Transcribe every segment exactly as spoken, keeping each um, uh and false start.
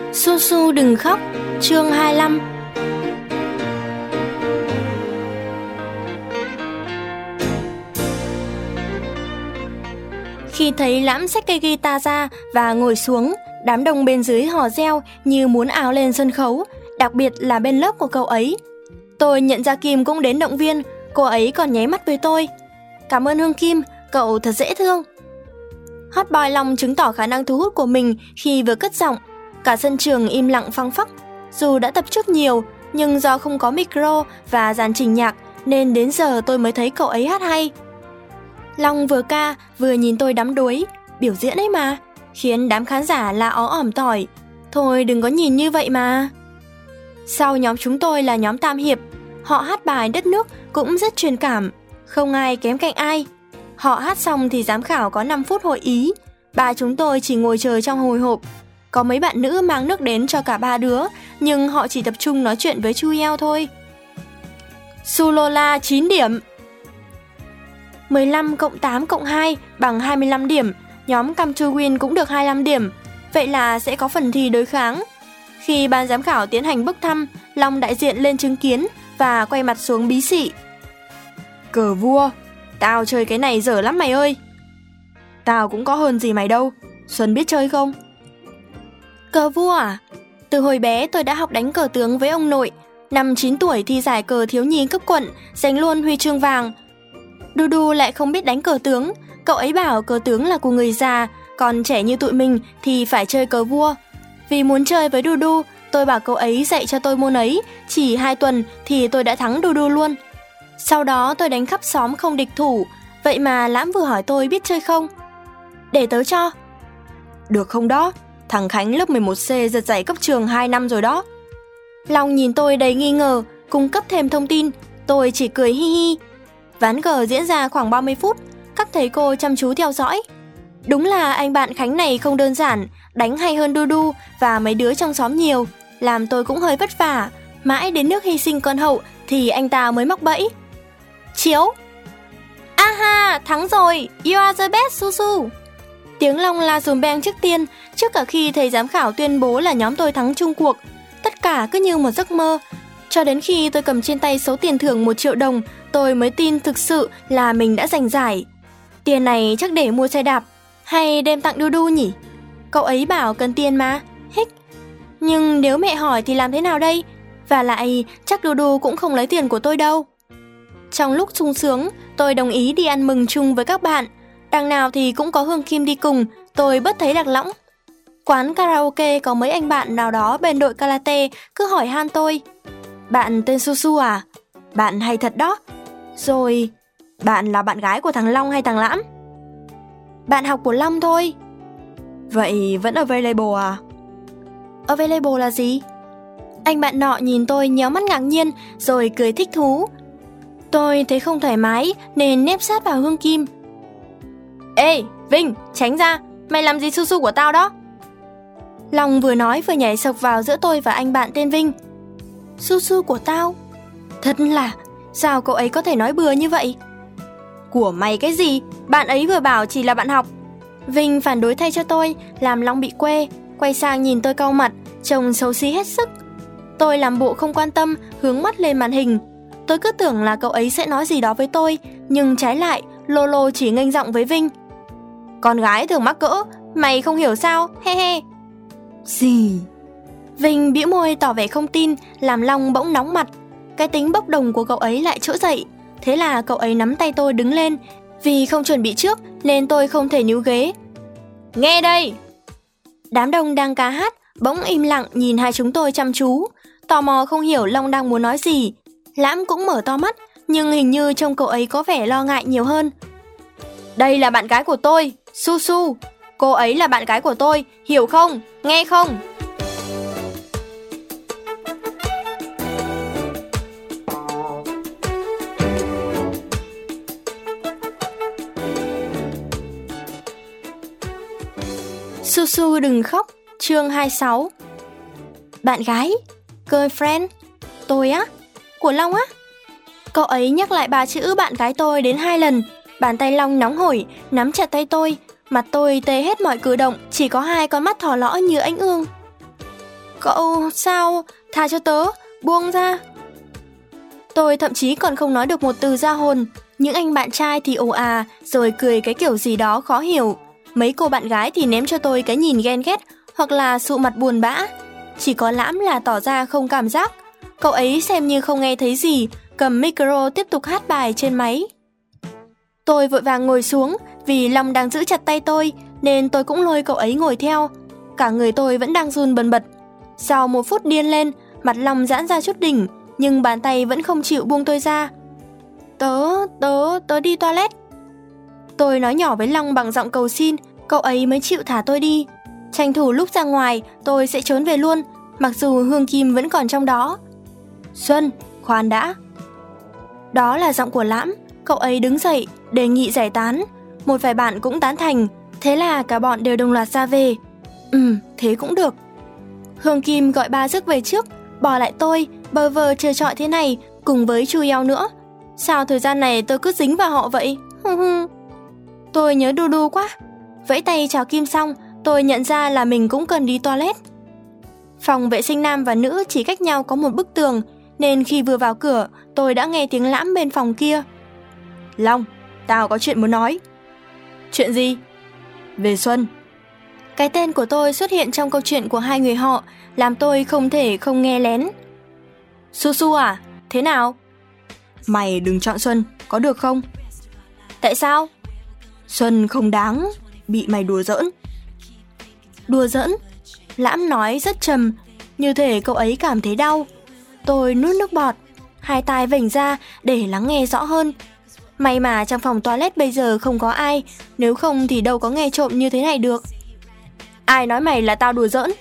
Su Su đừng khóc, chương hai mươi lăm. Khi thấy Lãm xách cây guitar ra và ngồi xuống, đám đông bên dưới hò reo như muốn ào lên sân khấu, đặc biệt là bên lớp của cậu ấy. Tôi nhận ra Kim cũng đến động viên, cô ấy còn nháy mắt với tôi. Cảm ơn Hương Kim, cậu thật dễ thương. Hot boy Long chứng tỏ khả năng thu hút của mình khi vừa cất giọng. Cả sân trường im lặng phăng phắc. Dù đã tập trước nhiều, nhưng do không có micro và dàn trình nhạc nên đến giờ tôi mới thấy cậu ấy hát hay. Long vừa ca vừa nhìn tôi đắm đuối, biểu diễn ấy mà, khiến đám khán giả la ó ỏm tỏi. Thôi đừng có nhìn như vậy mà. Sau nhóm chúng tôi là nhóm Tam Hiệp. Họ hát bài Đất Nước cũng rất truyền cảm, không ai kém cạnh ai. Họ hát xong thì giám khảo có năm phút hội ý. Ba chúng tôi chỉ ngồi chờ trong hồi hộp. Có mấy bạn nữ mang nước đến cho cả ba đứa, nhưng họ chỉ tập trung nói chuyện với Chu Yeo thôi. Sulola chín điểm. mười lăm cộng tám cộng hai bằng hai mươi lăm điểm. Nhóm Come to Win cũng được hai mươi lăm điểm. Vậy là sẽ có phần thi đối kháng. Khi ban giám khảo tiến hành bốc thăm, Long đại diện lên chứng kiến và quay mặt xuống bí xị. Cờ vua, tao chơi cái này dở lắm mày ơi. Tao cũng có hơn gì mày đâu. Xuân biết chơi không? Cờ vua à? Từ hồi bé tôi đã học đánh cờ tướng với ông nội. Năm chín tuổi thi giải cờ thiếu nhi cấp quận, giành luôn huy chương vàng. Du Du lại không biết đánh cờ tướng. Cậu ấy bảo cờ tướng là của người già, còn trẻ như tụi mình thì phải chơi cờ vua. Vì muốn chơi với Du Du, tôi bảo cậu ấy dạy cho tôi môn ấy. Chỉ hai tuần thì tôi đã thắng Du Du luôn. Sau đó tôi đánh khắp xóm không địch thủ. Vậy mà Lãm vừa hỏi tôi biết chơi không? Để tớ cho. Được không đó? Thằng Khánh lớp mười một C giật giải cấp trường hai năm rồi đó. Long nhìn tôi đầy nghi ngờ, cung cấp thêm thông tin. Tôi chỉ cười hi hi. Ván cờ diễn ra khoảng ba mươi phút. Các thầy cô chăm chú theo dõi. Đúng là anh bạn Khánh này không đơn giản, đánh hay hơn Du Du và mấy đứa trong xóm nhiều, làm tôi cũng hơi vất vả. Mãi đến nước hy sinh con hậu thì anh ta mới mắc bẫy. Chiếu. Aha, thắng rồi, you are the best Su Su. Tiếng Long la dùm beng trước tiên, trước cả khi thầy giám khảo tuyên bố là nhóm tôi thắng chung cuộc. Tất cả cứ như một giấc mơ. Cho đến khi tôi cầm trên tay số tiền thưởng một triệu đồng, tôi mới tin thực sự là mình đã giành giải. Tiền này chắc để mua xe đạp, hay đem tặng Du Du nhỉ? Cậu ấy bảo cần tiền mà, hích. Nhưng nếu mẹ hỏi thì làm thế nào đây? Và lại chắc Du Du cũng không lấy tiền của tôi đâu. Trong lúc sung sướng, tôi đồng ý đi ăn mừng chung với các bạn. Đằng nào thì cũng có Hương Kim đi cùng, tôi bớt thấy lạc lõng. Quán karaoke có mấy anh bạn nào đó bên đội karate cứ hỏi han tôi. Bạn tên Su Su à? Bạn hay thật đó. Rồi, bạn là bạn gái của thằng Long hay thằng Lãm? Bạn học của Long thôi. Vậy vẫn available à? Available là gì? Anh bạn nọ nhìn tôi nhéo mắt ngạc nhiên rồi cười thích thú. Tôi thấy không thoải mái nên nép sát vào Hương Kim. Ê, Vinh, tránh ra, mày làm gì Su Su của tao đó? Long vừa nói vừa nhảy sộc vào giữa tôi và anh bạn tên Vinh. Su Su của tao? Thật là, sao cậu ấy có thể nói bừa như vậy? Của mày cái gì? Bạn ấy vừa bảo chỉ là bạn học. Vinh phản đối thay cho tôi, làm Long bị quê, quay sang nhìn tôi cau mặt, trông xấu xí hết sức. Tôi làm bộ không quan tâm, hướng mắt lên màn hình. Tôi cứ tưởng là cậu ấy sẽ nói gì đó với tôi, nhưng trái lại, Lolo chỉ nghênh giọng với Vinh. Con gái thường mắc cỡ, mày không hiểu sao, he he. Gì? Vinh bĩu môi tỏ vẻ không tin, làm Long bỗng nóng mặt. Cái tính bốc đồng của cậu ấy lại trỗi dậy. Thế là cậu ấy nắm tay tôi đứng lên. Vì không chuẩn bị trước nên tôi không thể níu ghế. Nghe đây! Đám đông đang ca hát bỗng im lặng nhìn hai chúng tôi chăm chú. Tò mò không hiểu Long đang muốn nói gì. Lãm cũng mở to mắt, nhưng hình như trông cậu ấy có vẻ lo ngại nhiều hơn. Đây là bạn gái của tôi, Su Su. Cô ấy là bạn gái của tôi, hiểu không? Nghe không? Su Su đừng khóc, chương hai mươi sáu. Bạn gái? Girlfriend? Tôi á? Của Long á? Cậu ấy nhắc lại ba chữ bạn gái tôi đến hai lần. Bàn tay Long nóng hổi, nắm chặt tay tôi. Mặt tôi tê hết mọi cử động, chỉ có hai con mắt thỏ lõ như ánh ương. Cậu sao? Tha cho tớ, buông ra. Tôi thậm chí còn không nói được một từ ra hồn. Những anh bạn trai thì ồ à, rồi cười cái kiểu gì đó khó hiểu. Mấy cô bạn gái thì ném cho tôi cái nhìn ghen ghét, hoặc là sụ mặt buồn bã. Chỉ có Lãm là tỏ ra không cảm giác. Cậu ấy xem như không nghe thấy gì, cầm micro tiếp tục hát bài trên máy. Tôi vội vàng ngồi xuống, vì Long đang giữ chặt tay tôi, nên tôi cũng lôi cậu ấy ngồi theo. Cả người tôi vẫn đang run bần bật. Sau một phút điên lên, mặt Long giãn ra chút đỉnh, nhưng bàn tay vẫn không chịu buông tôi ra. Tớ, tớ, tớ đi toilet. Tôi nói nhỏ với Long bằng giọng cầu xin, cậu ấy mới chịu thả tôi đi. Tranh thủ lúc ra ngoài, tôi sẽ trốn về luôn, mặc dù hương kim vẫn còn trong đó. Xuân, khoan đã. Đó là giọng của Lãm, cậu ấy đứng dậy, đề nghị giải tán. Một vài bạn cũng tán thành, thế là cả bọn đều đồng loạt ra về. Ừ, thế cũng được. Hương Kim gọi ba rước về trước, bỏ lại tôi, bơ vơ chơi trọi thế này, cùng với Chu Eo nữa. Sao thời gian này tôi cứ dính vào họ vậy? Tôi nhớ Du Du quá. Vẫy tay chào Kim xong, tôi nhận ra là mình cũng cần đi toilet. Phòng vệ sinh nam và nữ chỉ cách nhau có một bức tường, nên khi vừa vào cửa, tôi đã nghe tiếng Lãm bên phòng kia. Long, tao có chuyện muốn nói. Chuyện gì? Về Xuân. Cái tên của tôi xuất hiện trong câu chuyện của hai người họ, làm tôi không thể không nghe lén. Su Su à? Thế nào? Mày đừng chọn Xuân, có được không? Tại sao? Xuân không đáng bị mày đùa giỡn. Đùa giỡn? Lãm nói rất trầm, như thể cậu ấy cảm thấy đau. Tôi nuốt nước bọt, hai tai vểnh ra để lắng nghe rõ hơn. May mà trong phòng toilet bây giờ không có ai, nếu không thì đâu có nghe trộm như thế này được. Ai nói mày là tao đùa giỡn?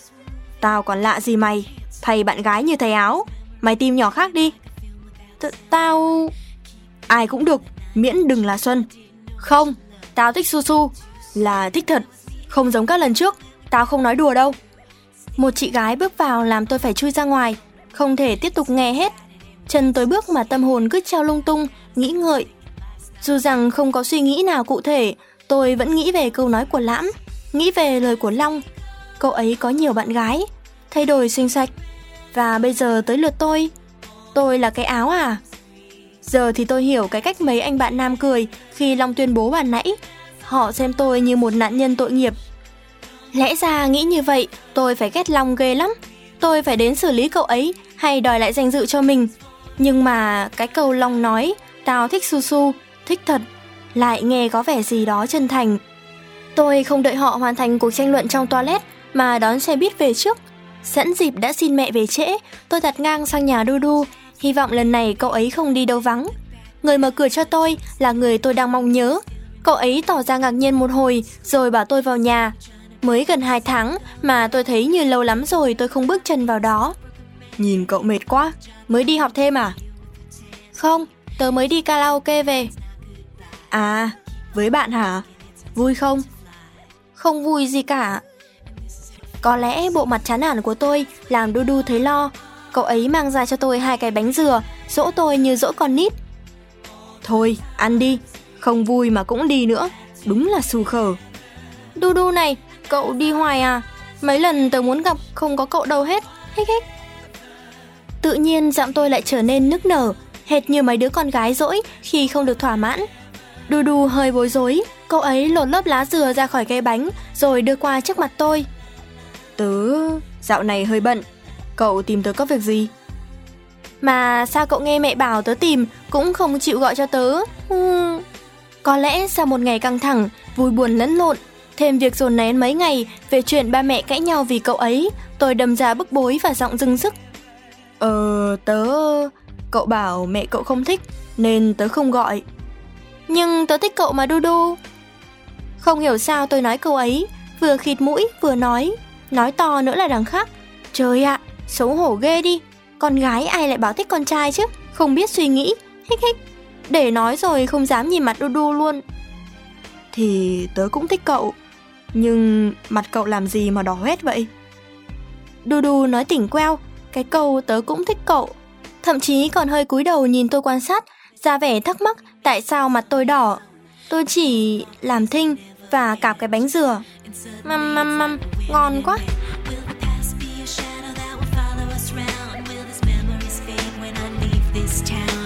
Tao còn lạ gì mày, thầy bạn gái như thầy áo. Mày tìm nhỏ khác đi. T- Tao... Ai cũng được, miễn đừng là Xuân. Không, tao thích Su Su. Là thích thật, không giống các lần trước. Tao không nói đùa đâu. Một chị gái bước vào làm tôi phải chui ra ngoài, không thể tiếp tục nghe hết. Chân tôi bước mà tâm hồn cứ treo lung tung, nghĩ ngợi. Dù rằng không có suy nghĩ nào cụ thể, tôi vẫn nghĩ về câu nói của Lãm, nghĩ về lời của Long. Cậu ấy có nhiều bạn gái, thay đổi xinh xạch. Và bây giờ tới lượt tôi. Tôi là cái áo à? Giờ thì tôi hiểu cái cách mấy anh bạn nam cười khi Long tuyên bố bàn nãy. Họ xem tôi như một nạn nhân tội nghiệp. Lẽ ra nghĩ như vậy, tôi phải ghét Long ghê lắm. Tôi phải đến xử lý cậu ấy hay đòi lại danh dự cho mình. Nhưng mà cái câu Long nói, tao thích Su Su, thích thật, lại nghe có vẻ gì đó chân thành. Tôi không đợi họ hoàn thành cuộc tranh luận trong toilet mà đón xe buýt về trước. Sẵn dịp đã xin mẹ về trễ, tôi đặt ngang sang nhà Du Du, hy vọng lần này cậu ấy không đi đâu vắng. Người mở cửa cho tôi là người tôi đang mong nhớ. Cậu ấy tỏ ra ngạc nhiên một hồi rồi bảo tôi vào nhà. Mới gần hai tháng mà tôi thấy như lâu lắm rồi tôi không bước chân vào đó. Nhìn cậu mệt quá, mới đi học thêm à? Không, tớ mới đi karaoke về. À, với bạn hả? Vui không? Không vui gì cả. Có lẽ bộ mặt chán nản của tôi làm Du Du thấy lo. Cậu ấy mang ra cho tôi hai cái bánh dừa, dỗ tôi như dỗ con nít. Thôi, ăn đi, không vui mà cũng đi nữa, đúng là xù khờ. Du Du này, cậu đi hoài à? Mấy lần tớ muốn gặp không có cậu đâu hết. Hích hích. Tự nhiên giọng tôi lại trở nên nức nở, hệt như mấy đứa con gái dỗi khi không được thỏa mãn. Du Du hơi bối rối, cậu ấy lột lớp lá dừa ra khỏi cái bánh rồi đưa qua trước mặt tôi. Tớ dạo này hơi bận, cậu tìm tớ có việc gì? Mà sao cậu nghe mẹ bảo tớ tìm cũng không chịu gọi cho tớ? Hmm. Có lẽ sau một ngày căng thẳng, vui buồn lẫn lộn, thêm việc dồn nén mấy ngày về chuyện ba mẹ cãi nhau vì cậu ấy, tôi đâm ra bức bối và giọng dưng dứt. Ờ, tớ... Cậu bảo mẹ cậu không thích, nên tớ không gọi. Nhưng tớ thích cậu mà Du Du. Không hiểu sao tôi nói câu ấy, vừa khịt mũi vừa nói, nói to nữa là đằng khác. Trời ạ, xấu hổ ghê đi. Con gái ai lại bảo thích con trai chứ, không biết suy nghĩ. Hích hích. Để nói rồi không dám nhìn mặt Du Du luôn. Thì tớ cũng thích cậu, nhưng mặt cậu làm gì mà đỏ hoét vậy? Du Du nói tỉnh queo, cái câu tớ cũng thích cậu. Thậm chí còn hơi cúi đầu nhìn tôi quan sát, ra vẻ thắc mắc tại sao mặt tôi đỏ. Tôi chỉ làm thinh và cạp cái bánh dừa. Măm măm măm, ngon quá. this town.